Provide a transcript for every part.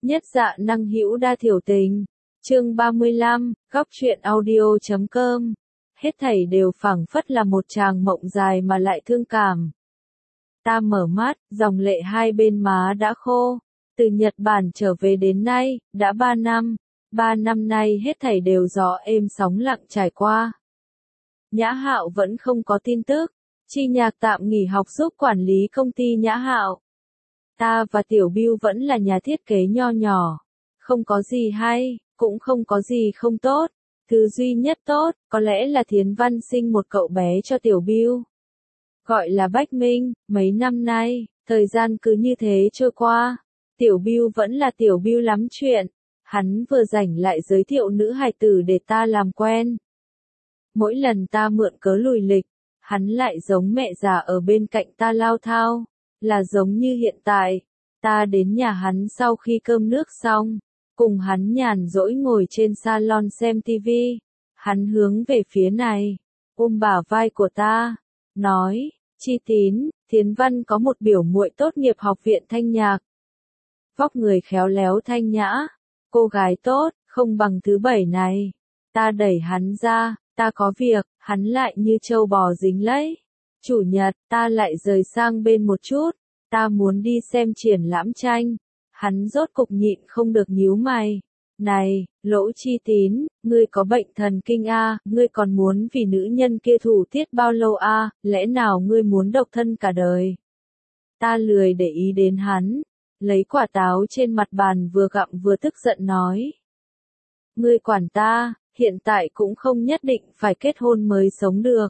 Nhất dạ năng hữu đa thiểu tình. Chương 35, góc truyện audio.com. Hết thảy đều phảng phất là một tràng mộng dài mà lại thương cảm. Ta mở mắt, dòng lệ hai bên má đã khô. Từ Nhật Bản trở về đến nay, đã 3 năm. 3 năm nay hết thảy đều gió êm sóng lặng trải qua. Nhã Hạo vẫn không có tin tức. Chi Nhạc tạm nghỉ học giúp quản lý công ty Nhã Hạo. Ta và Tiểu Bưu vẫn là nhà thiết kế nho nhỏ. Không có gì hay, cũng không có gì không tốt. Thứ duy nhất tốt, có lẽ là Thiến Văn sinh một cậu bé cho Tiểu Bưu. Gọi là Bách Minh, mấy năm nay, thời gian cứ như thế trôi qua. Tiểu Bưu vẫn là Tiểu Bưu lắm chuyện. Hắn vừa rảnh lại giới thiệu nữ hài tử để ta làm quen. Mỗi lần ta mượn cớ lùi lịch, hắn lại giống mẹ già ở bên cạnh ta lao thao. Là giống như hiện tại, ta đến nhà hắn sau khi cơm nước xong, cùng hắn nhàn rỗi ngồi trên salon xem tivi. Hắn hướng về phía này, ôm bả vai của ta, nói, Chi Tín, Thiến Văn có một biểu muội tốt nghiệp học viện thanh nhạc. Vóc người khéo léo thanh nhã, cô gái tốt, không bằng thứ bảy này. Ta đẩy hắn ra, ta có việc, hắn lại như trâu bò dính lấy. Chủ nhật, ta lại rời sang bên một chút, ta muốn đi xem triển lãm tranh. Hắn rốt cục nhịn không được nhíu mày. Này, Lỗ Chi Tín, ngươi có bệnh thần kinh a, ngươi còn muốn vì nữ nhân kia thủ tiết bao lâu a, lẽ nào ngươi muốn độc thân cả đời? Ta lười để ý đến hắn, lấy quả táo trên mặt bàn vừa gặm vừa tức giận nói. Ngươi quản ta, hiện tại cũng không nhất định phải kết hôn mới sống được.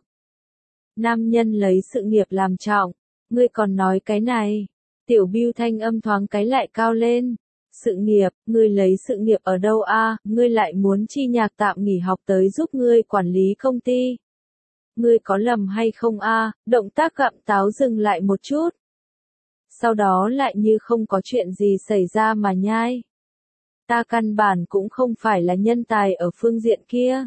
Nam nhân lấy sự nghiệp làm trọng, ngươi còn nói cái này. Tiểu Bưu thanh âm thoáng cái lại cao lên. Sự nghiệp, ngươi lấy sự nghiệp ở đâu a? Ngươi lại muốn Chi Nhạc tạm nghỉ học tới giúp ngươi quản lý công ty. Ngươi có lầm hay không a? Động tác gặm táo dừng lại một chút. Sau đó lại như không có chuyện gì xảy ra mà nhai. Ta căn bản cũng không phải là nhân tài ở phương diện kia.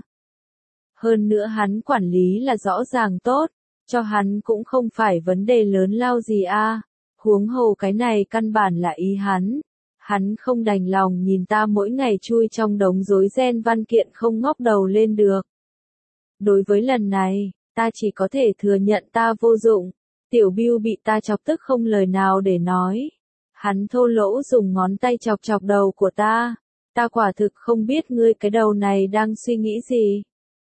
Hơn nữa hắn quản lý là rõ ràng tốt, cho hắn cũng không phải vấn đề lớn lao gì a. Huống hồ cái này căn bản là ý hắn. Hắn không đành lòng nhìn ta mỗi ngày chui trong đống rối ren văn kiện không ngóc đầu lên được. Đối với lần này, ta chỉ có thể thừa nhận ta vô dụng. Tiểu Bưu bị ta chọc tức không lời nào để nói. Hắn thô lỗ dùng ngón tay chọc chọc đầu của ta. Ta quả thực không biết ngươi cái đầu này đang suy nghĩ gì.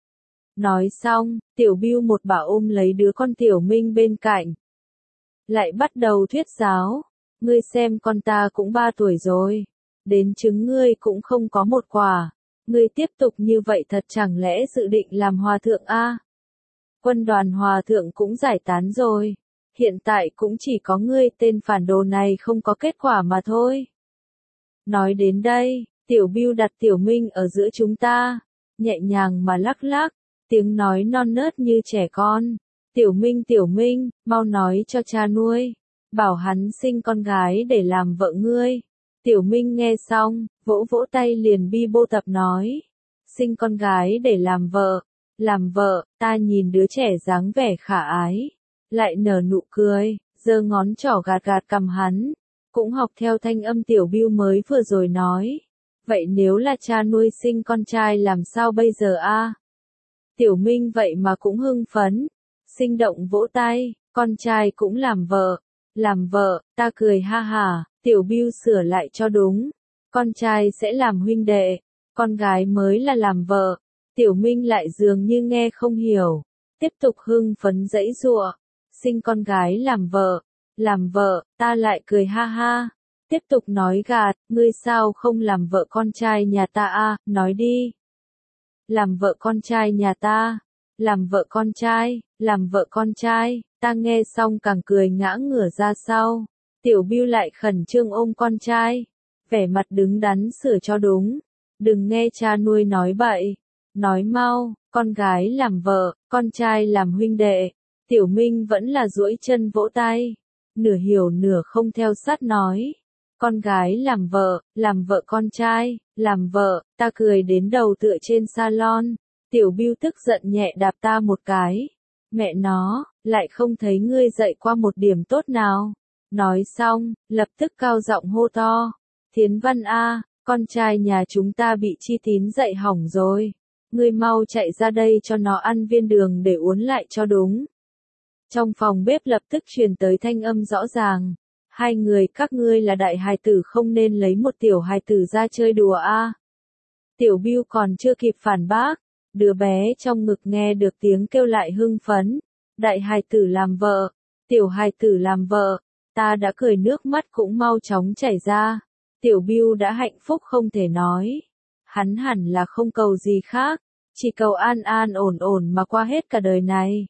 Nói xong, Tiểu Bưu một bà ôm lấy đứa con Tiểu Minh bên cạnh. Lại bắt đầu thuyết giáo. Ngươi xem con ta cũng 3 tuổi rồi. Đến trứng ngươi cũng không có một quả. Ngươi tiếp tục như vậy thật chẳng lẽ dự định làm hòa thượng a? Quân đoàn hòa thượng cũng giải tán rồi. Hiện tại cũng chỉ có ngươi tên phản đồ này không có kết quả mà thôi. Nói đến đây, Tiểu Bưu đặt Tiểu Minh ở giữa chúng ta. Nhẹ nhàng mà lắc lắc. Tiếng nói non nớt như trẻ con. Tiểu Minh, mau nói cho cha nuôi. Bảo hắn sinh con gái để làm vợ ngươi. Tiểu Minh nghe xong, vỗ vỗ tay liền bi bô tập nói. Sinh con gái để làm vợ. Làm vợ, ta nhìn đứa trẻ dáng vẻ khả ái. Lại nở nụ cười, giơ ngón trỏ gạt gạt cằm hắn. Cũng học theo thanh âm Tiểu Bưu mới vừa rồi nói. Vậy nếu là cha nuôi sinh con trai làm sao bây giờ a? Tiểu Minh vậy mà cũng hưng phấn. Sinh động vỗ tay, con trai cũng làm vợ. Làm vợ, ta cười ha hà, Tiểu Bưu sửa lại cho đúng. Con trai sẽ làm huynh đệ, con gái mới là làm vợ. Tiểu Minh lại dường như nghe không hiểu. Tiếp tục hưng phấn giãy giụa. Sinh con gái làm vợ, ta lại cười ha ha. Tiếp tục nói gạt, ngươi sao không làm vợ con trai nhà ta a? Nói đi. Làm vợ con trai nhà ta. Làm vợ con trai, ta nghe xong càng cười ngã ngửa ra sau. Tiểu Bưu lại khẩn trương ôm con trai. Vẻ mặt đứng đắn sửa cho đúng. Đừng nghe cha nuôi nói bậy. Nói mau, con gái làm vợ, con trai làm huynh đệ. Tiểu Minh vẫn là duỗi chân vỗ tay. Nửa hiểu nửa không theo sát nói. Con gái làm vợ con trai, làm vợ, ta cười đến đầu tựa trên salon. Tiểu Bưu tức giận nhẹ đạp ta một cái. Mẹ nó, lại không thấy ngươi dạy qua một điểm tốt nào. Nói xong, lập tức cao giọng hô to. Thiến Văn a, con trai nhà chúng ta bị Chi Tín dạy hỏng rồi. Ngươi mau chạy ra đây cho nó ăn viên đường để uốn lại cho đúng. Trong phòng bếp lập tức truyền tới thanh âm rõ ràng. Hai người các ngươi là đại hài tử không nên lấy một tiểu hài tử ra chơi đùa a. Tiểu Bưu còn chưa kịp phản bác. Đứa bé trong ngực nghe được tiếng kêu lại hưng phấn. Đại hài tử làm vợ. Tiểu hài tử làm vợ. Ta đã cười nước mắt cũng mau chóng chảy ra. Tiểu Bưu đã hạnh phúc không thể nói. Hắn hẳn là không cầu gì khác. Chỉ cầu an an ổn ổn mà qua hết cả đời này.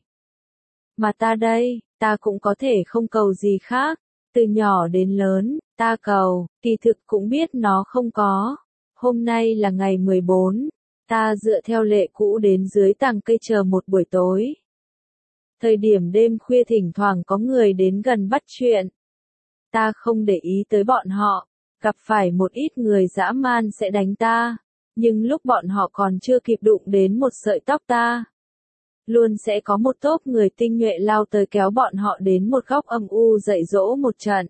Mà ta đây, ta cũng có thể không cầu gì khác. Từ nhỏ đến lớn, ta cầu, kỳ thực cũng biết nó không có. Hôm nay là ngày 14, ta dựa theo lệ cũ đến dưới tàng cây chờ một buổi tối. Thời điểm đêm khuya thỉnh thoảng có người đến gần bắt chuyện. Ta không để ý tới bọn họ, gặp phải một ít người dã man sẽ đánh ta, nhưng lúc bọn họ còn chưa kịp đụng đến một sợi tóc ta, luôn sẽ có một tốp người tinh nhuệ lao tới kéo bọn họ đến một góc âm u dạy dỗ một trận.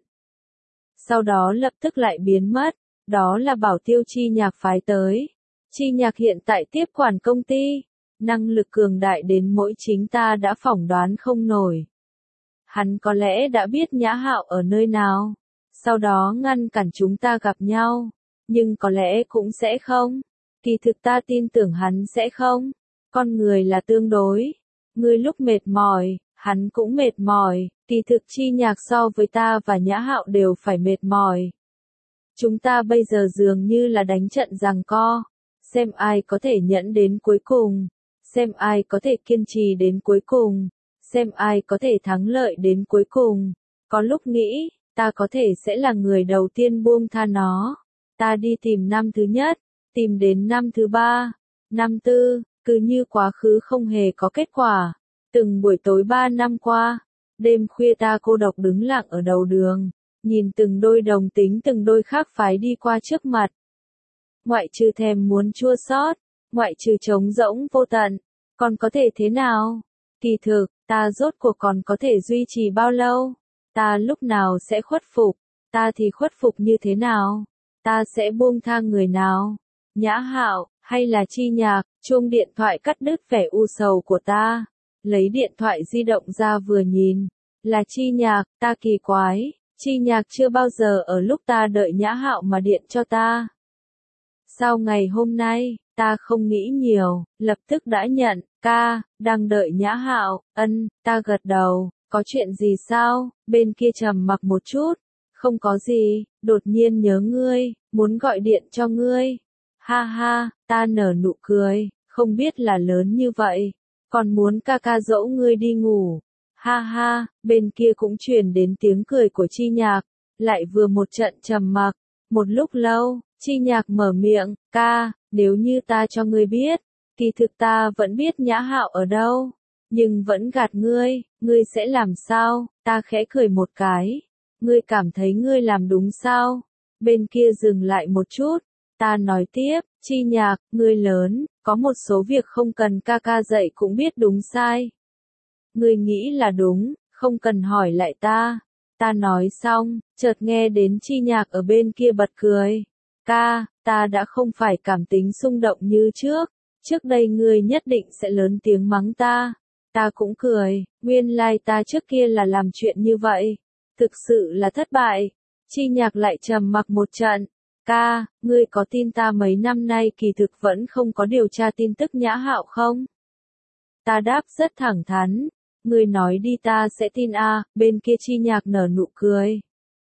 Sau đó lập tức lại biến mất, đó là Bảo Tiêu Chi Nhạc phái tới. Chi Nhạc hiện tại tiếp quản công ty, năng lực cường đại đến mỗi chính ta đã phỏng đoán không nổi. Hắn có lẽ đã biết Nhã Hạo ở nơi nào, sau đó ngăn cản chúng ta gặp nhau, nhưng có lẽ cũng sẽ không. Kỳ thực ta tin tưởng hắn sẽ không. Con người là tương đối. Ngươi lúc mệt mỏi, hắn cũng mệt mỏi, kỳ thực Chi Nhạc so với ta và Nhã Hạo đều phải mệt mỏi. Chúng ta bây giờ dường như là đánh trận giằng co, xem ai có thể nhẫn đến cuối cùng, xem ai có thể kiên trì đến cuối cùng, xem ai có thể thắng lợi đến cuối cùng. Có lúc nghĩ, ta có thể sẽ là người đầu tiên buông tha nó. Ta đi tìm năm thứ nhất, tìm đến năm thứ ba, năm tư, cứ như quá khứ không hề có kết quả. Từng buổi tối 3 năm qua, đêm khuya ta cô độc đứng lặng ở đầu đường, nhìn từng đôi đồng tính từng đôi khác phái đi qua trước mặt. Ngoại trừ thèm muốn chua xót, ngoại trừ trống rỗng vô tận, còn có thể thế nào? Kỳ thực, ta rốt cuộc còn có thể duy trì bao lâu? Ta lúc nào sẽ khuất phục? Ta thì khuất phục như thế nào? Ta sẽ buông tha người nào? Nhã Hạo, hay là Chi Nhạc? Chuông điện thoại cắt đứt vẻ u sầu của ta. Lấy điện thoại di động ra vừa nhìn. Là Chi Nhạc, ta kỳ quái. Chi Nhạc chưa bao giờ ở lúc ta đợi Nhã Hạo mà điện cho ta. Sau ngày hôm nay, ta không nghĩ nhiều, lập tức đã nhận, ca, đang đợi Nhã Hạo, ta gật đầu, có chuyện gì sao, bên kia trầm mặc một chút, không có gì, đột nhiên nhớ ngươi, muốn gọi điện cho ngươi. Ha ha, ta nở nụ cười, không biết là lớn như vậy, còn muốn ca ca dỗ ngươi đi ngủ. Ha ha, bên kia cũng truyền đến tiếng cười của Chi Nhạc, lại vừa một trận trầm mặc, một lúc lâu, Chi Nhạc mở miệng, ca, nếu như ta cho ngươi biết, kỳ thực ta vẫn biết Nhã Hạo ở đâu, nhưng vẫn gạt ngươi sẽ làm sao? Ta khẽ cười một cái, ngươi cảm thấy ngươi làm đúng sao? Bên kia dừng lại một chút, ta nói tiếp, Chi Nhạc, ngươi lớn, có một số việc không cần ca ca dạy cũng biết đúng sai. Ngươi nghĩ là đúng, không cần hỏi lại ta. Ta nói xong, chợt nghe đến Chi Nhạc ở bên kia bật cười. Ca, ta đã không phải cảm tính xung động như trước. Trước đây ngươi nhất định sẽ lớn tiếng mắng ta. Ta cũng cười, nguyên lai ta trước kia là làm chuyện như vậy. Thực sự là thất bại. Chi Nhạc lại trầm mặc một trận. Ca, ngươi có tin ta mấy năm nay kỳ thực vẫn không có điều tra tin tức Nhã Hạo không? Ta đáp rất thẳng thắn. Ngươi nói đi ta sẽ tin a. Bên kia Chi Nhạc nở nụ cười.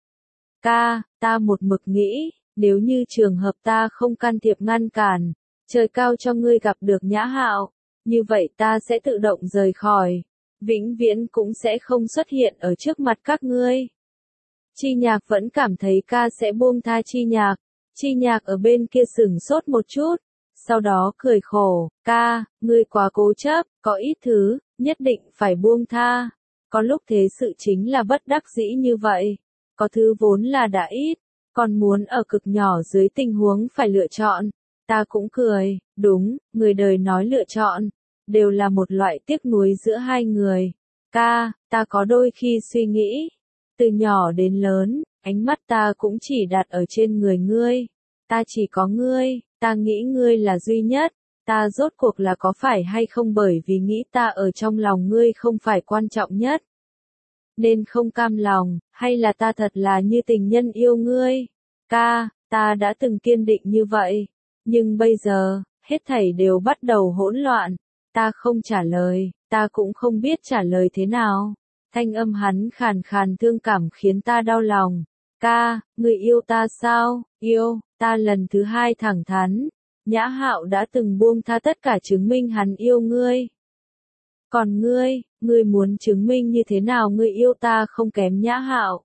Ca, ta một mực nghĩ, nếu như trường hợp ta không can thiệp ngăn cản, trời cao cho ngươi gặp được Nhã Hạo, như vậy ta sẽ tự động rời khỏi, vĩnh viễn cũng sẽ không xuất hiện ở trước mặt các ngươi. Chi Nhạc vẫn cảm thấy ca sẽ buông tha Chi Nhạc. Chi Nhạc ở bên kia sửng sốt một chút, sau đó cười khổ, ca, ngươi quá cố chấp, có ít thứ, nhất định phải buông tha. Có lúc thế sự chính là bất đắc dĩ như vậy, có thứ vốn là đã ít, còn muốn ở cực nhỏ dưới tình huống phải lựa chọn. Ta cũng cười, đúng, người đời nói lựa chọn, đều là một loại tiếc nuối giữa hai người. Ca, ta có đôi khi suy nghĩ, Từ nhỏ đến lớn, ánh mắt ta cũng chỉ đặt ở trên người ngươi. Ta chỉ có ngươi, ta nghĩ ngươi là duy nhất. Ta rốt cuộc là có phải hay không bởi vì nghĩ ta ở trong lòng ngươi không phải quan trọng nhất, nên không cam lòng, hay là ta thật là như tình nhân yêu ngươi? Ca, ta đã từng kiên định như vậy, nhưng bây giờ, hết thảy đều bắt đầu hỗn loạn. Ta không trả lời, ta cũng không biết trả lời thế nào. Thanh âm hắn khàn khàn thương cảm khiến ta đau lòng. Ca, người yêu ta sao? Yêu, ta lần thứ hai thẳng thắn. Nhã Hạo đã từng buông tha tất cả chứng minh hắn yêu ngươi. Còn ngươi muốn chứng minh như thế nào ngươi yêu ta không kém Nhã Hạo?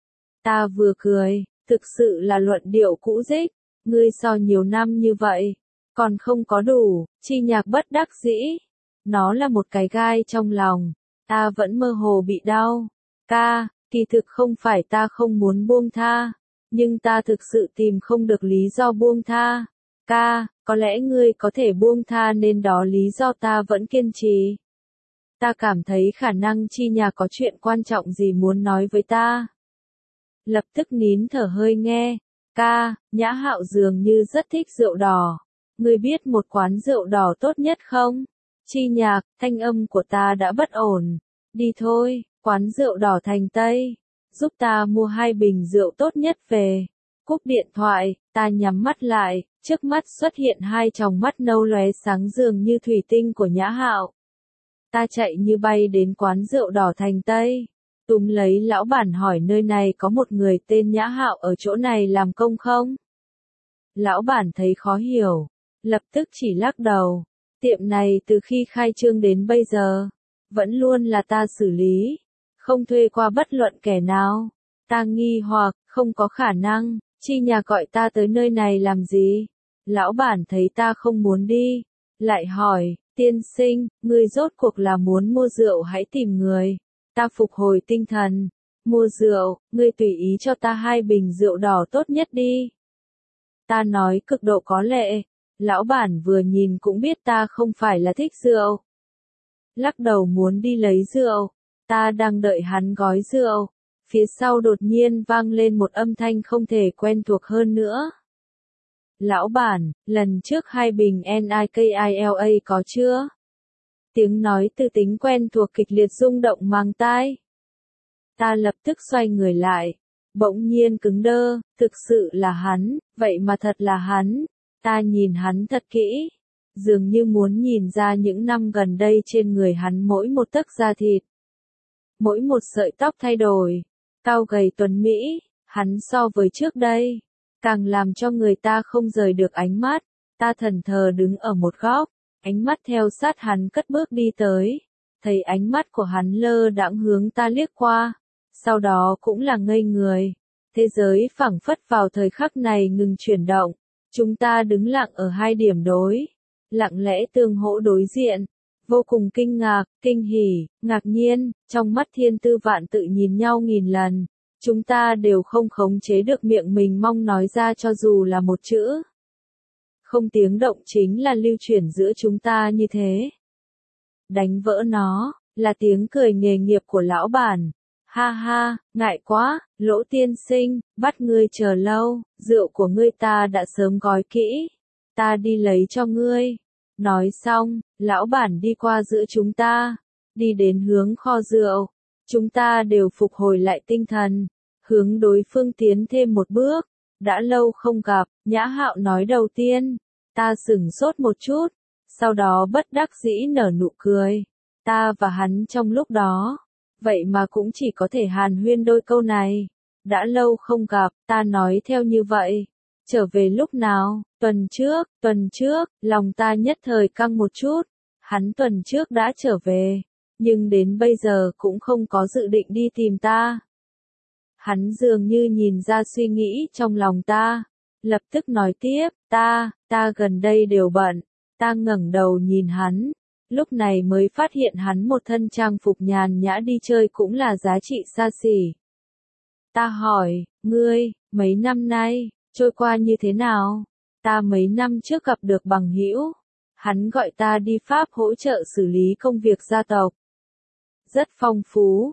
Ta vừa cười, thực sự là luận điệu cũ dích. Ngươi so nhiều năm như vậy, còn không có đủ. Chi Nhạc bất đắc dĩ. Nó là một cái gai trong lòng. Ta vẫn mơ hồ bị đau. Ca, kỳ thực không phải ta không muốn buông tha, nhưng ta thực sự tìm không được lý do buông tha. Ca, có lẽ ngươi có thể buông tha nên đó lý do ta vẫn kiên trì. Ta cảm thấy khả năng Chi Nhạc có chuyện quan trọng gì muốn nói với ta. Lập tức nín thở hơi nghe. Ca, Nhã Hạo dường như rất thích rượu đỏ. Ngươi biết một quán rượu đỏ tốt nhất không? Chi Nhạc, thanh âm của ta đã bất ổn. Đi thôi, quán rượu đỏ Thành Tây. Giúp ta mua 2 bình rượu tốt nhất về. Cúp điện thoại, ta nhắm mắt lại, trước mắt xuất hiện 2 tròng mắt nâu lóe sáng dường như thủy tinh của Nhã Hạo. Ta chạy như bay đến quán rượu đỏ Thành Tây. Túm lấy lão bản hỏi nơi này có một người tên Nhã Hạo ở chỗ này làm công không? Lão bản thấy khó hiểu, lập tức chỉ lắc đầu. Tiệm này từ khi khai trương đến bây giờ, vẫn luôn là ta xử lý, không thuê qua bất luận kẻ nào. Ta nghi hoặc, không có khả năng, Chi Nhạc gọi ta tới nơi này làm gì? Lão bản thấy ta không muốn đi, lại hỏi, tiên sinh, ngươi rốt cuộc là muốn mua rượu hãy tìm người. Ta phục hồi tinh thần, mua rượu, ngươi tùy ý cho ta 2 bình rượu đỏ tốt nhất đi. Ta nói cực độ có lệ, lão bản vừa nhìn cũng biết ta không phải là thích rượu. Lắc đầu muốn đi lấy rượu, ta đang đợi hắn gói rượu, phía sau đột nhiên vang lên một âm thanh không thể quen thuộc hơn nữa. Lão bản, lần trước 2 bình NIKILA có chưa? Tiếng nói từ tính quen thuộc kịch liệt rung động mang tai. Ta lập tức xoay người lại, bỗng nhiên cứng đơ, thực sự là hắn, vậy mà thật là hắn. Ta nhìn hắn thật kỹ, dường như muốn nhìn ra những năm gần đây trên người hắn mỗi một tấc da thịt, mỗi một sợi tóc thay đổi, cao gầy tuấn mỹ, hắn so với trước đây, càng làm cho người ta không rời được ánh mắt. Ta thẫn thờ đứng ở một góc, ánh mắt theo sát hắn cất bước đi tới, thấy ánh mắt của hắn lơ đãng hướng ta liếc qua, sau đó cũng là ngây người. Thế giới phảng phất vào thời khắc này ngừng chuyển động, chúng ta đứng lặng ở 2 điểm đối, lặng lẽ tương hỗ đối diện, vô cùng kinh ngạc, kinh hỉ, ngạc nhiên, trong mắt thiên tư vạn tự nhìn nhau nghìn lần, chúng ta đều không khống chế được miệng mình mong nói ra cho dù là một chữ. Không tiếng động chính là lưu chuyển giữa chúng ta như thế. Đánh vỡ nó, là tiếng cười nghề nghiệp của lão bản. Ha ha, ngại quá, Lỗ tiên sinh, bắt ngươi chờ lâu, rượu của ngươi ta đã sớm gói kỹ. Ta đi lấy cho ngươi. Nói xong, lão bản đi qua giữa chúng ta, đi đến hướng kho rượu. Chúng ta đều phục hồi lại tinh thần, hướng đối phương tiến thêm một bước. Đã lâu không gặp, Nhã Hạo nói đầu tiên. Ta sửng sốt một chút, sau đó bất đắc dĩ nở nụ cười. Ta và hắn trong lúc đó, vậy mà cũng chỉ có thể hàn huyên đôi câu này. Đã lâu không gặp, ta nói theo như vậy. Trở về lúc nào? Tuần trước, lòng ta nhất thời căng một chút. Hắn tuần trước đã trở về, nhưng đến bây giờ cũng không có dự định đi tìm ta. Hắn dường như nhìn ra suy nghĩ trong lòng ta, lập tức nói tiếp, ta gần đây đều bận. Ta ngẩng đầu nhìn hắn, lúc này mới phát hiện hắn một thân trang phục nhàn nhã đi chơi cũng là giá trị xa xỉ. Ta hỏi, ngươi, mấy năm nay, trôi qua như thế nào? Ta mấy năm trước gặp được bằng hữu, hắn gọi ta đi Pháp hỗ trợ xử lý công việc gia tộc. Rất phong phú,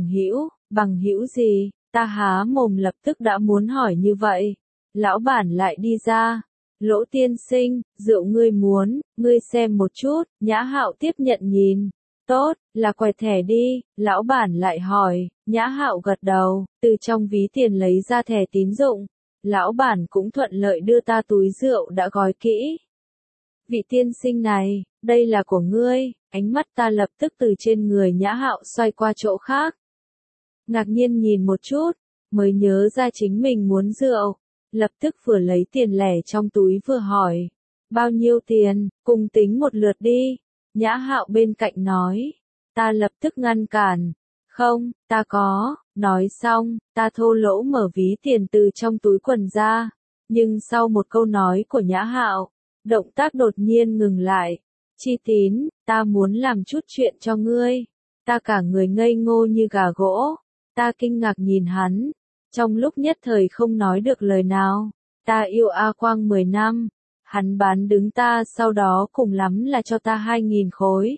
bằng hữu gì, ta há mồm lập tức đã muốn hỏi như vậy. Lão bản lại đi ra. Lỗ tiên sinh, rượu ngươi muốn, ngươi xem một chút, Nhã Hạo tiếp nhận nhìn. Tốt, là quẹt thẻ đi, lão bản lại hỏi, Nhã Hạo gật đầu, từ trong ví tiền lấy ra thẻ tín dụng. Lão bản cũng thuận lợi đưa ta túi rượu đã gói kỹ. Vị tiên sinh này, đây là của ngươi, ánh mắt ta lập tức từ trên người Nhã Hạo xoay qua chỗ khác. Ngạc nhiên nhìn một chút, mới nhớ ra chính mình muốn rượu, lập tức vừa lấy tiền lẻ trong túi vừa hỏi. Bao nhiêu tiền, cùng tính một lượt đi. Nhã Hạo bên cạnh nói. Ta lập tức ngăn cản. Không, ta có, nói xong, ta thô lỗ mở ví tiền từ trong túi quần ra. Nhưng sau một câu nói của Nhã Hạo, động tác đột nhiên ngừng lại. Chi Tín, ta muốn làm chút chuyện cho ngươi. Ta cả người ngây ngô như gà gỗ. Ta kinh ngạc nhìn hắn. Trong lúc nhất thời không nói được lời nào. Ta yêu A Quang 10 năm. Hắn bán đứng ta sau đó cùng lắm là cho ta 2.000 khối.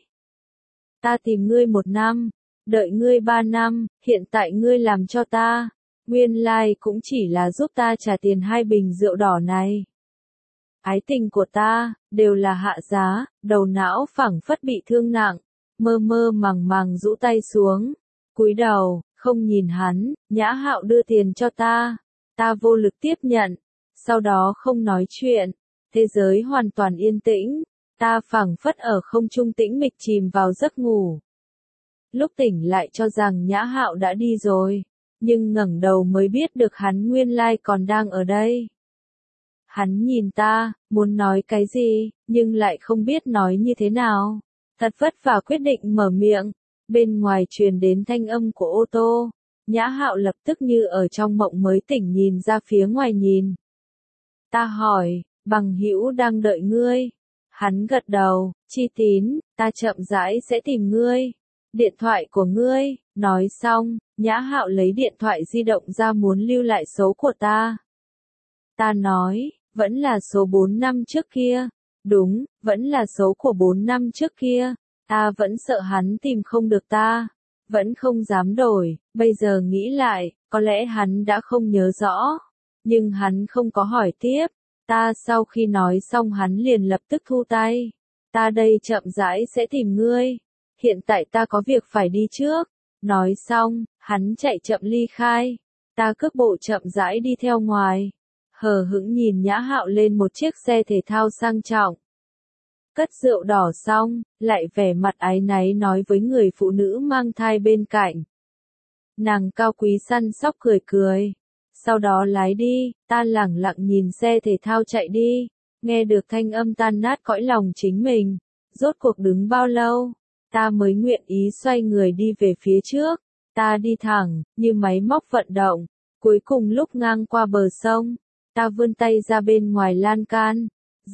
Ta tìm ngươi 1 năm. Đợi ngươi 3 năm. Hiện tại ngươi làm cho ta. Nguyên lai cũng chỉ là giúp ta trả tiền 2 bình rượu đỏ này. Ái tình của ta, đều là hạ giá, đầu não phẳng phất bị thương nặng, mơ mơ màng màng rũ tay xuống, cúi đầu, không nhìn hắn, Nhã Hạo đưa tiền cho ta, ta vô lực tiếp nhận, sau đó không nói chuyện, thế giới hoàn toàn yên tĩnh, ta phẳng phất ở không trung tĩnh mịch chìm vào giấc ngủ. Lúc tỉnh lại cho rằng Nhã Hạo đã đi rồi, nhưng ngẩng đầu mới biết được hắn nguyên lai còn đang ở đây. Hắn nhìn ta, muốn nói cái gì, nhưng lại không biết nói như thế nào. Thật vất vả quyết định mở miệng. Bên ngoài truyền đến thanh âm của ô tô. Nhã Hạo lập tức như ở trong mộng mới tỉnh nhìn ra phía ngoài nhìn. Ta hỏi, bằng hữu đang đợi ngươi. Hắn gật đầu, Chi Tín, ta chậm rãi sẽ tìm ngươi. Điện thoại của ngươi, nói xong, Nhã Hạo lấy điện thoại di động ra muốn lưu lại số của ta. Ta nói, vẫn là số 4 năm trước kia. Đúng, vẫn là số của 4 năm trước kia. Ta vẫn sợ hắn tìm không được ta. Vẫn không dám đổi, bây giờ nghĩ lại, có lẽ hắn đã không nhớ rõ. Nhưng hắn không có hỏi tiếp. Ta sau khi nói xong hắn liền lập tức thu tay. Ta đây chậm rãi sẽ tìm ngươi. Hiện tại ta có việc phải đi trước. Nói xong, hắn chạy chậm ly khai. Ta cước bộ chậm rãi đi theo ngoài. Hờ hững nhìn Nhã Hạo lên một chiếc xe thể thao sang trọng. Cất rượu đỏ xong, lại vẻ mặt áy náy nói với người phụ nữ mang thai bên cạnh. Nàng cao quý săn sóc cười cười. Sau đó lái đi, ta lẳng lặng nhìn xe thể thao chạy đi, nghe được thanh âm tan nát cõi lòng chính mình. Rốt cuộc đứng bao lâu, ta mới nguyện ý xoay người đi về phía trước. Ta đi thẳng, như máy móc vận động. Cuối cùng lúc ngang qua bờ sông, ta vươn tay ra bên ngoài lan can.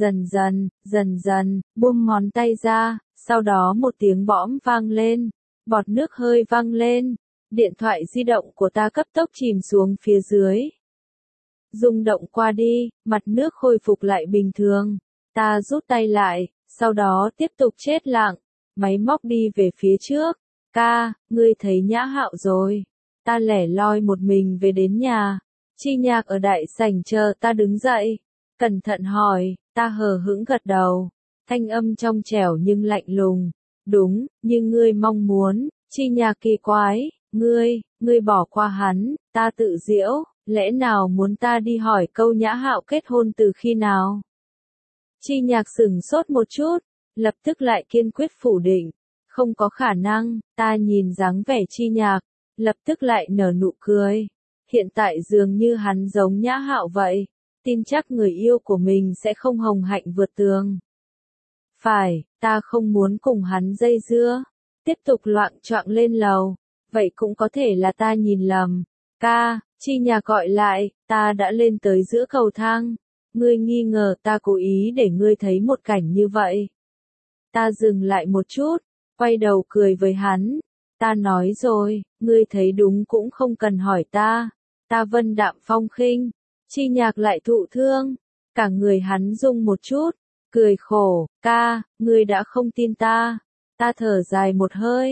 Dần dần, buông ngón tay ra, sau đó một tiếng bõm vang lên, bọt nước hơi văng lên, điện thoại di động của ta cấp tốc chìm xuống phía dưới. Rung động qua đi, mặt nước khôi phục lại bình thường, ta rút tay lại, sau đó tiếp tục chết lặng, máy móc đi về phía trước. Ca, ngươi thấy Nhã Hạo rồi. Ta lẻ loi một mình về đến nhà. Chi Nhạc ở đại sảnh chờ ta đứng dậy. Cẩn thận hỏi, ta hờ hững gật đầu. Thanh âm trong trẻo nhưng lạnh lùng. Đúng, như ngươi mong muốn. Chi Nhạc kỳ quái, ngươi bỏ qua hắn, ta tự giễu, lẽ nào muốn ta đi hỏi câu Nhã Hạo kết hôn từ khi nào? Chi Nhạc sửng sốt một chút, lập tức lại kiên quyết phủ định. Không có khả năng, ta nhìn dáng vẻ Chi Nhạc, lập tức lại nở nụ cười. Hiện tại dường như hắn giống Nhã Hạo vậy, tin chắc người yêu của mình sẽ không hồng hạnh vượt tường. Phải, ta không muốn cùng hắn dây dưa, tiếp tục loạng choạng lên lầu, vậy cũng có thể là ta nhìn lầm. Ca, Chi Nhạc gọi lại, ta đã lên tới giữa cầu thang, ngươi nghi ngờ ta cố ý để ngươi thấy một cảnh như vậy. Ta dừng lại một chút, quay đầu cười với hắn. Ta nói rồi, ngươi thấy đúng cũng không cần hỏi ta. Ta vân đạm phong khinh. Chi Nhạc lại thụ thương. Cả người hắn rung một chút. Cười khổ, ca, ngươi đã không tin ta. Ta thở dài một hơi.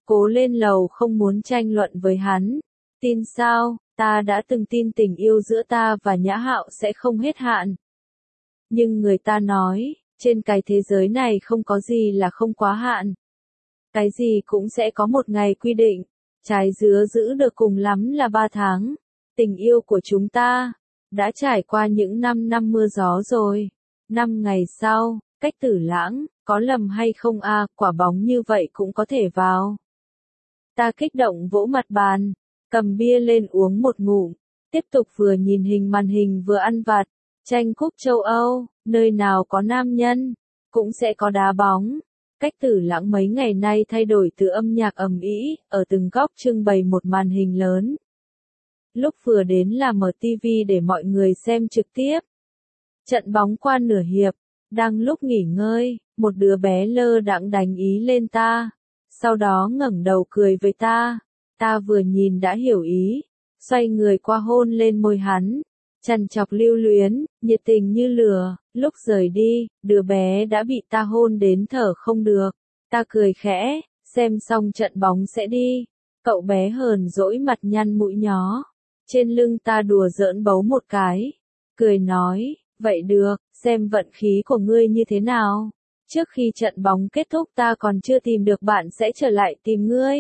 cố lên lầu không muốn tranh luận với hắn. Tin sao, ta đã từng tin tình yêu giữa ta và Nhã Hạo sẽ không hết hạn. Nhưng người ta nói, trên cái thế giới này không có gì là không quá hạn. Cái gì cũng sẽ có một ngày quy định, trái dứa giữ được cùng lắm là 3 tháng. Tình yêu của chúng ta đã trải qua những 5 năm mưa gió rồi. 5 ngày sau, Cách Tử Lãng, có lầm hay không a, quả bóng như vậy cũng có thể vào. Ta kích động vỗ mặt bàn, cầm bia lên uống một ngụm, tiếp tục vừa nhìn hình màn hình vừa ăn vặt. Tranh cúp châu Âu, nơi nào có nam nhân, cũng sẽ có đá bóng. Cách Tử Lãng mấy ngày nay thay đổi từ âm nhạc ầm ĩ, ở từng góc trưng bày một màn hình lớn. Lúc vừa đến là mở tivi để mọi người xem trực tiếp. Trận bóng qua nửa hiệp, đang lúc nghỉ ngơi, một đứa bé lơ đãng đánh ý lên ta, sau đó ngẩng đầu cười với ta. Ta vừa nhìn đã hiểu ý, xoay người qua hôn lên môi hắn, trằn trọc lưu luyến, nhiệt tình như lửa. Lúc rời đi, đứa bé đã bị ta hôn đến thở không được. Ta cười khẽ, xem xong trận bóng sẽ đi. Cậu bé hờn dỗi mặt nhăn mũi nhó. Trên lưng ta đùa giỡn bấu một cái. Cười nói, vậy được, xem vận khí của ngươi như thế nào. Trước khi trận bóng kết thúc ta còn chưa tìm được bạn sẽ trở lại tìm ngươi.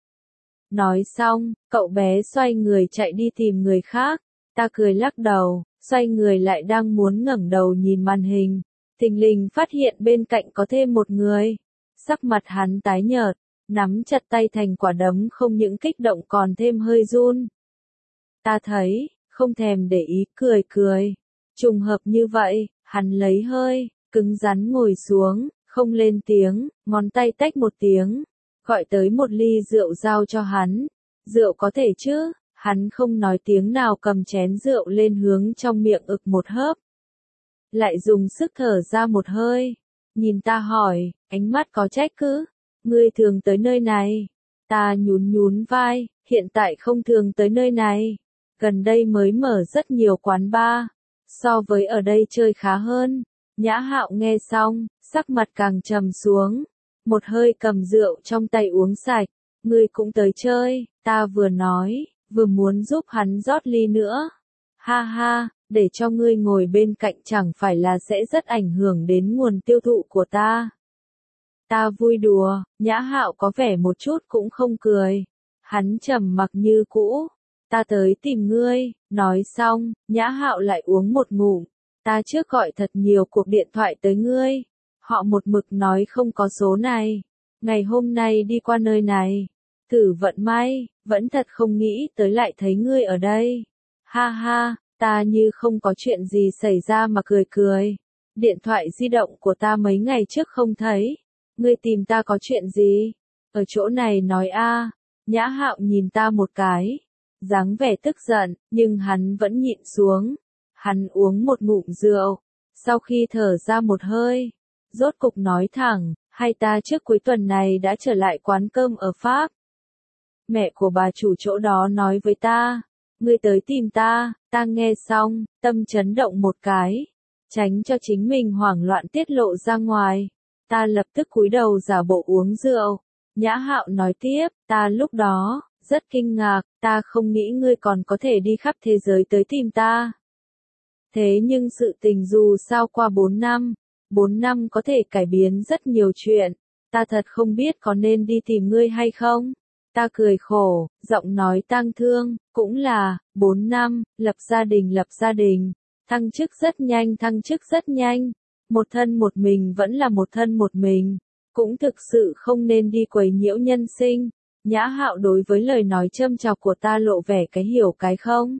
Nói xong, cậu bé xoay người chạy đi tìm người khác. Ta cười lắc đầu, xoay người lại đang muốn ngẩng đầu nhìn màn hình. Thình lình phát hiện bên cạnh có thêm một người. Sắc mặt hắn tái nhợt, nắm chặt tay thành quả đấm không những kích động còn thêm hơi run. Ta thấy, không thèm để ý, cười cười. Trùng hợp như vậy, hắn lấy hơi, cứng rắn ngồi xuống, không lên tiếng, ngón tay tách một tiếng, gọi tới một ly rượu giao cho hắn. Rượu có thể chứ? Hắn không nói tiếng nào cầm chén rượu lên hướng trong miệng ực một hớp. Lại dùng sức thở ra một hơi. Nhìn ta hỏi, ánh mắt có trách cứ. Ngươi thường tới nơi này. Ta nhún nhún vai, hiện tại không thường tới nơi này. Gần đây mới mở rất nhiều quán bar. So với ở đây chơi khá hơn. Nhã Hạo nghe xong, sắc mặt càng trầm xuống. Một hơi cầm rượu trong tay uống sạch. Ngươi cũng tới chơi, ta vừa nói, vừa muốn giúp hắn rót ly nữa. Ha ha, để cho ngươi ngồi bên cạnh chẳng phải là sẽ rất ảnh hưởng đến nguồn tiêu thụ của ta. Ta vui đùa, Nhã Hạo có vẻ một chút cũng không cười. Hắn trầm mặc như cũ. Ta tới tìm ngươi, nói xong, Nhã Hạo lại uống một ngụm. Ta trước gọi thật nhiều cuộc điện thoại tới ngươi. Họ một mực nói không có số này. Ngày hôm nay đi qua nơi này. Thử vận may, vẫn thật không nghĩ tới lại thấy ngươi ở đây. Ha ha, ta như không có chuyện gì xảy ra mà cười cười. Điện thoại di động của ta mấy ngày trước không thấy. Ngươi tìm ta có chuyện gì? Ở chỗ này nói a. Nhã Hạo nhìn ta một cái. Dáng vẻ tức giận, nhưng hắn vẫn nhịn xuống. Hắn uống một ngụm rượu. Sau khi thở ra một hơi, rốt cục nói thẳng, hay ta trước cuối tuần này đã trở lại quán cơm ở Pháp. Mẹ của bà chủ chỗ đó nói với ta, ngươi tới tìm ta. Ta nghe xong, tâm chấn động một cái, tránh cho chính mình hoảng loạn tiết lộ ra ngoài. Ta lập tức cúi đầu giả bộ uống rượu. Nhã Hạo nói tiếp, ta lúc đó rất kinh ngạc, ta không nghĩ ngươi còn có thể đi khắp thế giới tới tìm ta. Thế nhưng sự tình dù sao qua 4 năm, 4 năm có thể cải biến rất nhiều chuyện. Ta thật không biết có nên đi tìm ngươi hay không. Ta cười khổ, giọng nói tang thương, cũng là, 4 năm, lập gia đình, thăng chức rất nhanh, một thân một mình vẫn là một thân một mình, cũng thực sự không nên đi quấy nhiễu nhân sinh. Nhã Hạo đối với lời nói châm chọc của ta lộ vẻ cái hiểu cái không.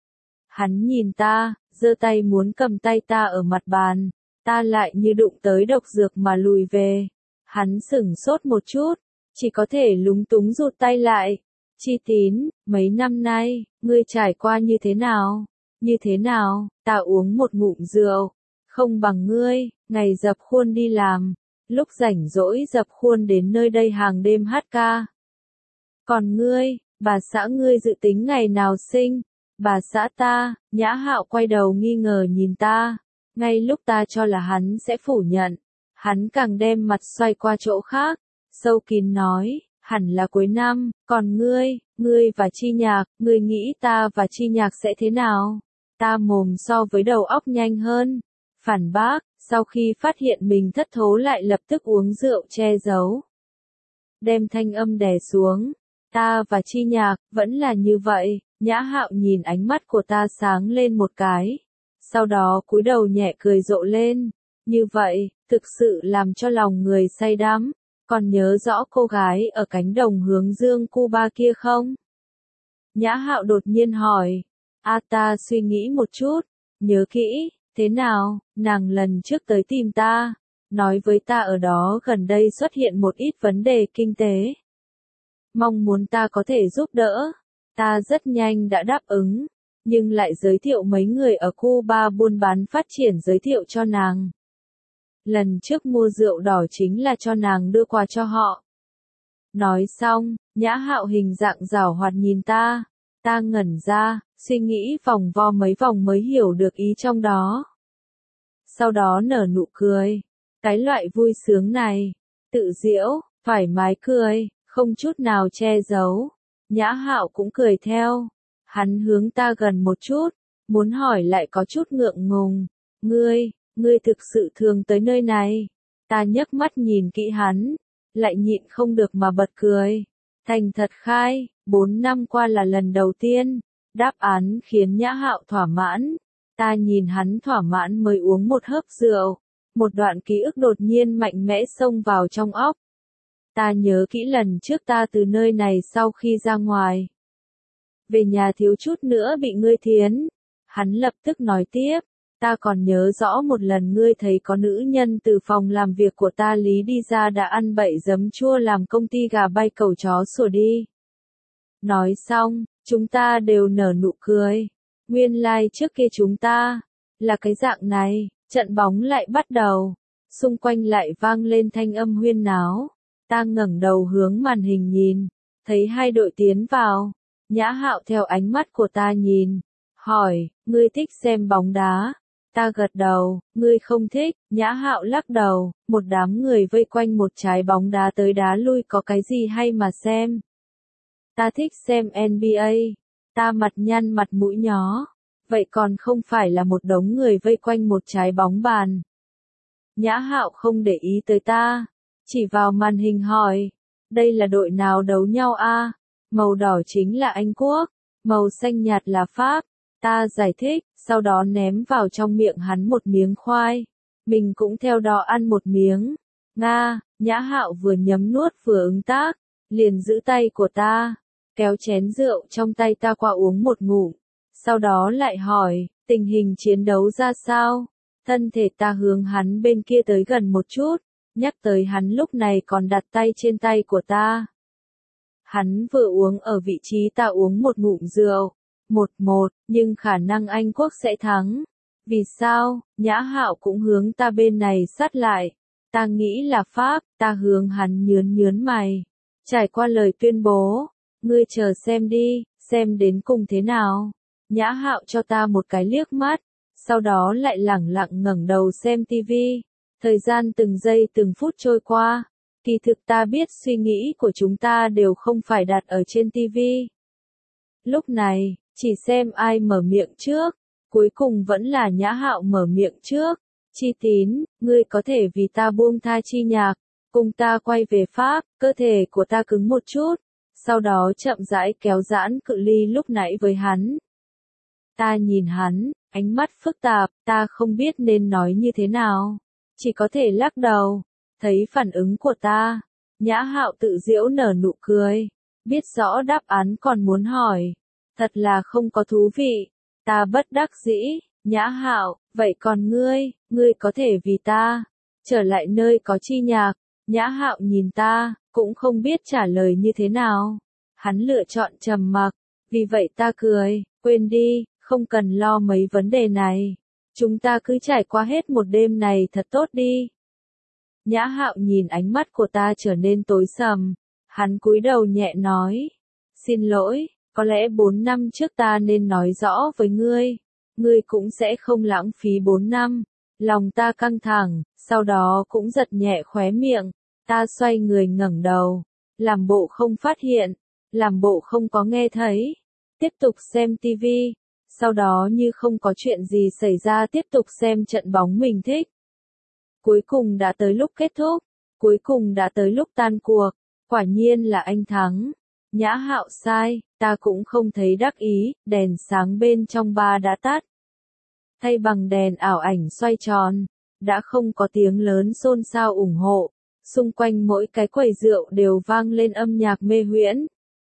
Hắn nhìn ta, giơ tay muốn cầm tay ta ở mặt bàn, ta lại như đụng tới độc dược mà lùi về. Hắn sửng sốt một chút, chỉ có thể lúng túng rụt tay lại. Chi Tín, mấy năm nay, ngươi trải qua như thế nào? Như thế nào? Ta uống một ngụm rượu. Không bằng ngươi, ngày dập khuôn đi làm. Lúc rảnh rỗi dập khuôn đến nơi đây hàng đêm hát ca. Còn ngươi, bà xã ngươi dự tính ngày nào sinh? Bà xã ta. Nhã Hạo quay đầu nghi ngờ nhìn ta. Ngay lúc ta cho là hắn sẽ phủ nhận, hắn càng đem mặt xoay qua chỗ khác. Sâu kín nói, Hẳn là cuối năm, còn ngươi và Chi Nhạc, ngươi nghĩ ta và Chi Nhạc sẽ thế nào? Ta mồm so với đầu óc nhanh hơn. Phản bác, sau khi phát hiện mình thất thố lại lập tức uống rượu che giấu. Đem thanh âm đè xuống. Ta và Chi Nhạc, vẫn là như vậy. Nhã Hạo nhìn ánh mắt của ta sáng lên một cái. Sau đó cúi đầu nhẹ cười rộ lên. Như vậy, thực sự làm cho lòng người say đắm. Còn nhớ rõ cô gái ở cánh đồng hướng dương Cuba kia không? Nhã Hạo đột nhiên hỏi. Ta suy nghĩ một chút. Nhớ kỹ, thế nào, nàng lần trước tới tìm ta. Nói với ta ở đó gần đây xuất hiện một ít vấn đề kinh tế. Mong muốn ta có thể giúp đỡ. Ta rất nhanh đã đáp ứng. Nhưng lại giới thiệu mấy người ở Cuba buôn bán phát triển giới thiệu cho nàng. Lần trước mua rượu đỏ chính là cho nàng đưa quà cho họ. Nói xong, Nhã Hạo hình dạng giảo hoạt nhìn ta. Ta ngẩn ra, suy nghĩ vòng vo mấy vòng mới hiểu được ý trong đó. Sau đó nở nụ cười. Cái loại vui sướng này, tự giễu, thoải mái cười, không chút nào che giấu. Nhã Hạo cũng cười theo. Hắn hướng ta gần một chút, muốn hỏi lại có chút ngượng ngùng. Ngươi thực sự thường tới nơi này. Ta nhấc mắt nhìn kỹ hắn, lại nhịn không được mà bật cười. Thành thật khai, 4 năm qua là lần đầu tiên. Đáp án khiến Nhã Hạo thỏa mãn. Ta nhìn hắn thỏa mãn mới uống một hớp rượu. Một đoạn ký ức đột nhiên mạnh mẽ xông vào trong óc. Ta nhớ kỹ lần trước ta từ nơi này sau khi ra ngoài. Về nhà thiếu chút nữa bị ngươi thiến. Hắn lập tức nói tiếp. Ta còn nhớ rõ một lần ngươi thấy có nữ nhân từ phòng làm việc của ta lý đi ra đã ăn bậy giấm chua làm công ty gà bay cầu chó sủa đi. Nói xong, chúng ta đều nở nụ cười. Nguyên lai trước kia chúng ta là cái dạng này. Trận bóng lại bắt đầu. Xung quanh lại vang lên thanh âm huyên náo. Ta ngẩng đầu hướng màn hình nhìn. Thấy hai đội tiến vào. Nhã Hạo theo ánh mắt của ta nhìn. Hỏi, ngươi thích xem bóng đá? Ta gật đầu, ngươi không thích. Nhã Hạo lắc đầu. Một đám người vây quanh một trái bóng đá tới đá lui có cái gì hay mà xem. Ta thích xem NBA. Ta mặt nhăn mặt mũi nhó. Vậy còn không phải là một đống người vây quanh một trái bóng bàn. Nhã Hạo không để ý tới ta. Chỉ vào màn hình hỏi. Đây là đội nào đấu nhau a? Màu đỏ chính là Anh Quốc. Màu xanh nhạt là Pháp. Ta giải thích, sau đó ném vào trong miệng hắn một miếng khoai. Mình cũng theo đó ăn một miếng. Nga, Nhã Hạo vừa nhấm nuốt vừa ứng tác. Liền giữ tay của ta. Kéo chén rượu trong tay ta qua uống một ngụm. Sau đó lại hỏi, tình hình chiến đấu ra sao? Thân thể ta hướng hắn bên kia tới gần một chút, nhắc tới hắn lúc này còn đặt tay trên tay của ta. Hắn vừa uống ở vị trí ta uống một ngụm rượu. 1-1, nhưng khả năng Anh Quốc sẽ thắng. Vì sao? Nhã Hạo cũng hướng ta bên này sát lại. Ta nghĩ là Pháp, ta hướng hắn nhớn mày. Trải qua lời tuyên bố, ngươi chờ xem đi, xem đến cùng thế nào. Nhã Hạo cho ta một cái liếc mắt, sau đó lại lẳng lặng ngẩng đầu xem tivi. Thời gian từng giây từng phút trôi qua. Kỳ thực ta biết suy nghĩ của chúng ta đều không phải đặt ở trên tivi. Lúc này, chỉ xem ai mở miệng trước. Cuối cùng vẫn là Nhã Hạo mở miệng trước. Chi Tín, ngươi có thể vì ta buông tha Chi Nhạc, cùng ta quay về Pháp. Cơ thể của ta cứng một chút. Sau đó chậm rãi kéo giãn cự ly lúc nãy với hắn. Ta nhìn hắn, ánh mắt phức tạp, ta không biết nên nói như thế nào. Chỉ có thể lắc đầu. Thấy phản ứng của ta, Nhã Hạo tự giễu nở nụ cười. Biết rõ đáp án còn muốn hỏi. Thật là không có thú vị. Ta bất đắc dĩ. Nhã Hạo, vậy còn ngươi có thể vì ta trở lại nơi có Chi Nhạc. Nhã Hạo nhìn ta, cũng không biết trả lời như thế nào. Hắn lựa chọn trầm mặc. Vì vậy ta cười, quên đi, không cần lo mấy vấn đề này. Chúng ta cứ trải qua hết một đêm này thật tốt đi. Nhã Hạo nhìn ánh mắt của ta trở nên tối sầm. Hắn cúi đầu nhẹ nói. Xin lỗi, có lẽ 4 năm trước ta nên nói rõ với ngươi. Ngươi cũng sẽ không lãng phí 4 năm. Lòng ta căng thẳng, sau đó cũng giật nhẹ khóe miệng. Ta xoay người ngẩng đầu. làm bộ không phát hiện, làm bộ không có nghe thấy, tiếp tục xem tivi, sau đó như không có chuyện gì xảy ra tiếp tục xem trận bóng mình thích. Cuối cùng đã tới lúc kết thúc, cuối cùng đã tới lúc tan cuộc, quả nhiên là anh thắng. Nhã Hạo sai, ta cũng không thấy đắc ý, đèn sáng bên trong bar đã tắt. Thay bằng đèn ảo ảnh xoay tròn, đã không có tiếng lớn xôn xao ủng hộ, xung quanh mỗi cái quầy rượu đều vang lên âm nhạc mê huyễn.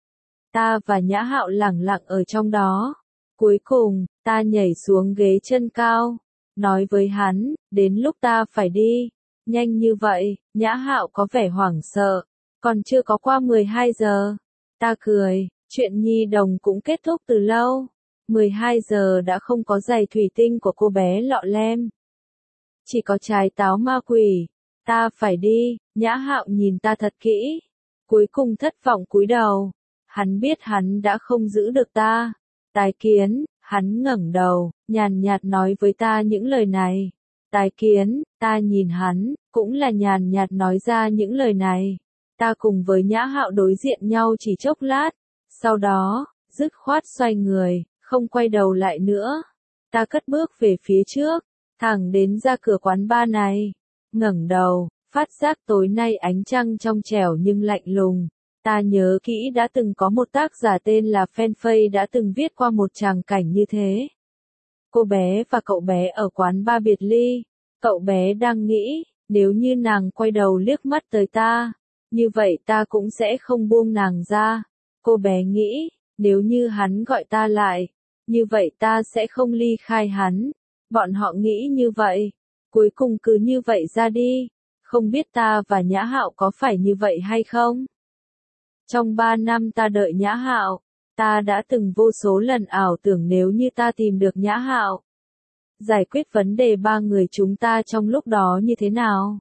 Ta và Nhã Hạo lẳng lặng ở trong đó. Cuối cùng, ta nhảy xuống ghế chân cao, nói với hắn, đến lúc ta phải đi. Nhanh như vậy, Nhã Hạo có vẻ hoảng sợ, còn chưa có qua 12 giờ. Ta cười, chuyện nhi đồng cũng kết thúc từ lâu. 12 giờ đã không có giày thủy tinh của cô bé lọ lem. Chỉ có trái táo ma quỷ. Ta phải đi, Nhã Hạo nhìn ta thật kỹ. Cuối cùng thất vọng cúi đầu. Hắn biết hắn đã không giữ được ta. Tái kiến, hắn ngẩng đầu, nhàn nhạt nói với ta những lời này. Tái kiến, ta nhìn hắn, cũng là nhàn nhạt nói ra những lời này. Ta cùng với Nhã Hạo đối diện nhau chỉ chốc lát. Sau đó, dứt khoát xoay người, không quay đầu lại nữa. Ta cất bước về phía trước, thẳng đến ra cửa quán bar này. Ngẩng đầu, phát giác tối nay ánh trăng trong trẻo nhưng lạnh lùng. Ta nhớ kỹ đã từng có một tác giả tên là Phen Phây đã từng viết qua một tràng cảnh như thế. Cô bé và cậu bé ở quán bar biệt ly. Cậu bé đang nghĩ, nếu như nàng quay đầu liếc mắt tới ta, như vậy ta cũng sẽ không buông nàng ra. Cô bé nghĩ, nếu như hắn gọi ta lại, như vậy ta sẽ không ly khai hắn. Bọn họ nghĩ như vậy. Cuối cùng cứ như vậy ra đi. Không biết ta và Nhã Hạo có phải như vậy hay không? Trong 3 năm ta đợi Nhã Hạo, ta đã từng vô số lần ảo tưởng nếu như ta tìm được Nhã Hạo. Giải quyết vấn đề 3 người chúng ta trong lúc đó như thế nào?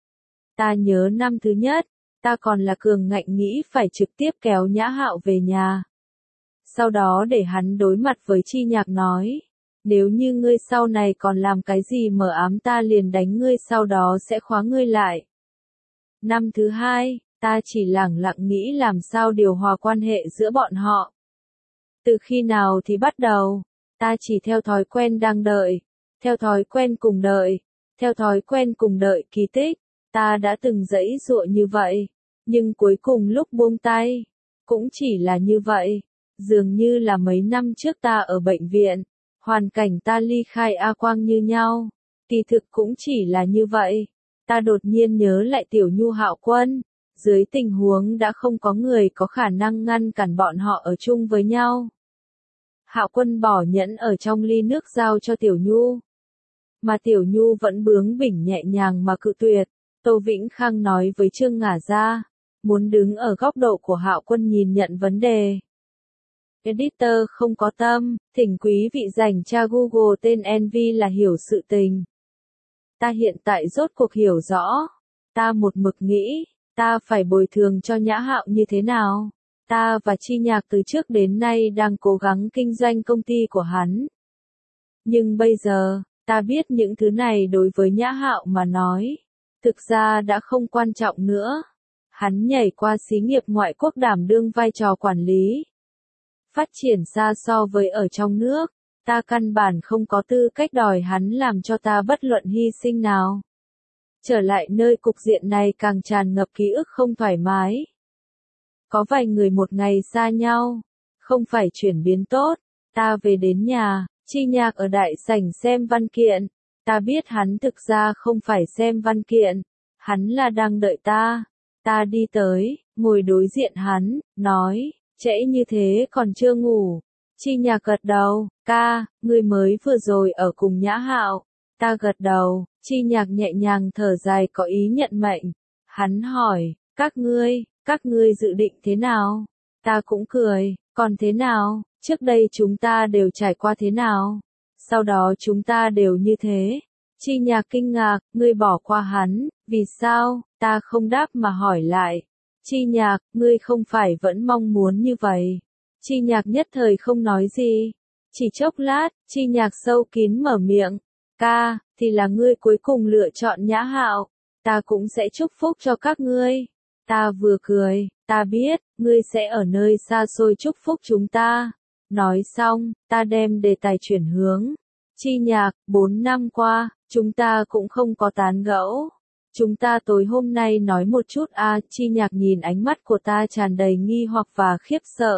Ta nhớ năm thứ nhất, ta còn là cường ngạnh nghĩ phải trực tiếp kéo Nhã Hạo về nhà. Sau đó để hắn đối mặt với Chi Nhạc nói, nếu như ngươi sau này còn làm cái gì mờ ám ta liền đánh ngươi sau đó sẽ khóa ngươi lại. Năm thứ hai, ta chỉ lẳng lặng nghĩ làm sao điều hòa quan hệ giữa bọn họ. Từ khi nào thì bắt đầu, ta chỉ theo thói quen đang đợi, theo thói quen cùng đợi, theo thói quen cùng đợi kỳ tích. Ta đã từng giãy giụa như vậy, nhưng cuối cùng lúc buông tay, cũng chỉ là như vậy. Dường như là mấy năm trước ta ở bệnh viện, hoàn cảnh ta ly khai A Quang như nhau, kỳ thực cũng chỉ là như vậy. Ta đột nhiên nhớ lại Tiểu Nhu Hạo Quân, dưới tình huống đã không có người có khả năng ngăn cản bọn họ ở chung với nhau. Hạo Quân bỏ nhẫn ở trong ly nước giao cho Tiểu Nhu, mà Tiểu Nhu vẫn bướng bỉnh nhẹ nhàng mà cự tuyệt. Tô Vĩnh Khang nói với Trương Ngả Gia, muốn đứng ở góc độ của Hạo Quân nhìn nhận vấn đề. Editor không có tâm, thỉnh quý vị dành tra Google tên Envy là hiểu sự tình. Ta hiện tại rốt cuộc hiểu rõ. Ta một mực nghĩ, ta phải bồi thường cho Nhã Hạo như thế nào. Ta và Chi Nhạc từ trước đến nay đang cố gắng kinh doanh công ty của hắn. Nhưng bây giờ, ta biết những thứ này đối với Nhã Hạo mà nói, thực ra đã không quan trọng nữa. Hắn nhảy qua xí nghiệp ngoại quốc đảm đương vai trò quản lý. Phát triển xa so với ở trong nước, ta căn bản không có tư cách đòi hắn làm cho ta bất luận hy sinh nào. Trở lại nơi cục diện này càng tràn ngập ký ức không thoải mái. Có vài người một ngày xa nhau, không phải chuyển biến tốt. Ta về đến nhà, Chi Nhạc ở đại sảnh xem văn kiện. Ta biết hắn thực ra không phải xem văn kiện, hắn là đang đợi ta. Ta đi tới, ngồi đối diện hắn, nói, trễ như thế còn chưa ngủ. Chi Nhạc gật đầu, ca, ngươi mới vừa rồi ở cùng Nhã Hạo. Ta gật đầu, Chi Nhạc nhẹ nhàng thở dài có ý nhận mệnh. Hắn hỏi, các ngươi dự định thế nào? Ta cũng cười, còn thế nào, trước đây chúng ta đều trải qua thế nào? Sau đó chúng ta đều như thế. Chi Nhạc kinh ngạc, ngươi bỏ qua hắn, vì sao? Ta không đáp mà hỏi lại. Chi Nhạc, ngươi không phải vẫn mong muốn như vậy. Chi Nhạc nhất thời không nói gì. Chỉ chốc lát, Chi Nhạc sâu kín mở miệng. Ca, thì là ngươi cuối cùng lựa chọn Nhã Hạo. Ta cũng sẽ chúc phúc cho các ngươi. Ta vừa cười, Ta biết, ngươi sẽ ở nơi xa xôi chúc phúc chúng ta. Nói xong, ta đem đề tài chuyển hướng. Chi Nhạc, 4 năm qua, chúng ta cũng không có tán gẫu. Chúng ta tối hôm nay nói một chút a. Chi Nhạc nhìn ánh mắt của ta tràn đầy nghi hoặc và khiếp sợ.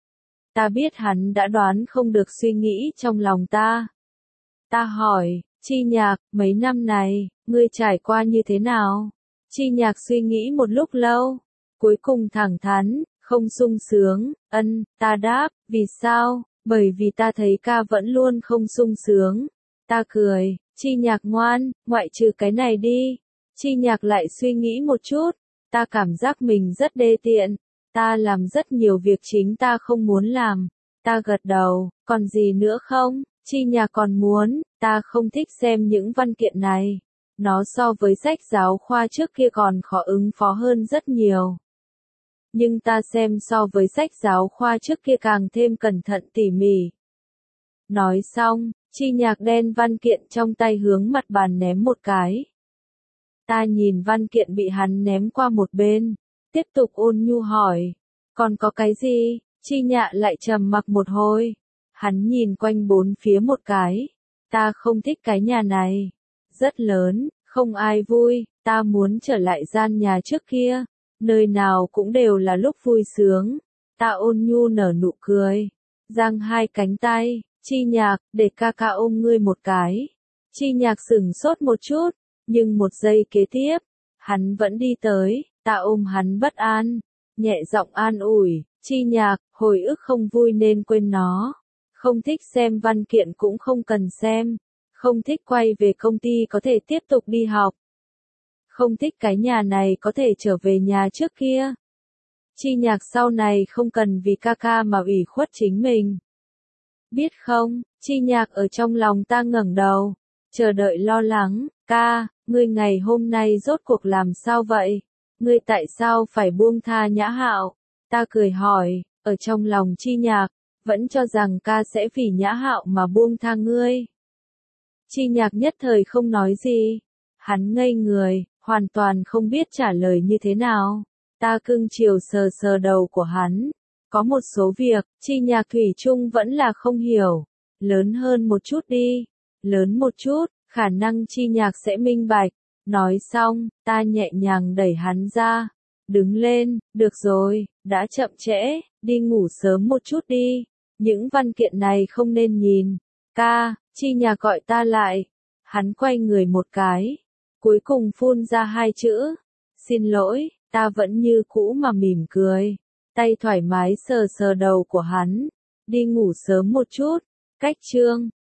Ta biết hắn đã đoán không được suy nghĩ trong lòng ta. Ta hỏi, Chi Nhạc, mấy năm này, ngươi trải qua như thế nào? Chi Nhạc suy nghĩ một lúc lâu, cuối cùng thẳng thắn, không sung sướng. Ta đáp, vì sao? Bởi vì ta thấy ca vẫn luôn không sung sướng. Ta cười, Chi Nhạc ngoan, ngoại trừ cái này đi. Chi Nhạc lại suy nghĩ một chút. Ta cảm giác mình rất đê tiện. Ta làm rất nhiều việc chính ta không muốn làm. Ta gật đầu, còn gì nữa không? Chi Nhạc còn muốn, ta không thích xem những văn kiện này. Nó so với sách giáo khoa trước kia còn khó ứng phó hơn rất nhiều. Nhưng ta xem so với sách giáo khoa trước kia càng thêm cẩn thận tỉ mỉ. Nói xong, Chi Nhạc đen văn kiện trong tay hướng mặt bàn ném một cái. Ta nhìn văn kiện bị hắn ném qua một bên, tiếp tục ôn nhu hỏi, còn có cái gì? Chi Nhạc lại trầm mặc một hồi. Hắn nhìn quanh bốn phía một cái. Ta không thích cái nhà này. Rất lớn, không ai vui, ta muốn trở lại gian nhà trước kia. Nơi nào cũng đều là lúc vui sướng. Ta ôn nhu nở nụ cười. Giang hai cánh tay, Chi Nhạc, để ca ca ôm ngươi một cái. Chi Nhạc sửng sốt một chút, nhưng một giây kế tiếp, hắn vẫn đi tới, ta ôm hắn bất an, nhẹ giọng an ủi, Chi Nhạc, hồi ức không vui nên quên nó. Không thích xem văn kiện cũng không cần xem. Không thích quay về công ty có thể tiếp tục đi học. Không thích cái nhà này có thể trở về nhà trước kia. Chi Nhạc sau này không cần vì ca ca mà ủy khuất chính mình. Biết không, Chi Nhạc ở trong lòng ta ngẩng đầu, chờ đợi lo lắng, ca, ngươi ngày hôm nay rốt cuộc làm sao vậy? Ngươi tại sao phải buông tha Nhã Hạo? Ta cười hỏi, ở trong lòng Chi Nhạc, vẫn cho rằng ca sẽ vì Nhã Hạo mà buông tha ngươi. Chi Nhạc nhất thời không nói gì. Hắn ngây người, hoàn toàn không biết trả lời như thế nào. Ta cưng chiều sờ sờ đầu của hắn. Có một số việc, Chi Nhạc thủy chung vẫn là không hiểu. Lớn hơn một chút đi. Lớn một chút, khả năng Chi Nhạc sẽ minh bạch. Nói xong, ta nhẹ nhàng đẩy hắn ra. Đứng lên, được rồi, đã chậm trễ, đi ngủ sớm một chút đi. Những văn kiện này không nên nhìn. Ca, Chi Nhạc gọi ta lại. Hắn quay người một cái. Cuối cùng phun ra hai chữ. Xin lỗi, ta vẫn như cũ mà mỉm cười. Tay thoải mái sờ sờ đầu của hắn. Đi ngủ sớm một chút. Cách chương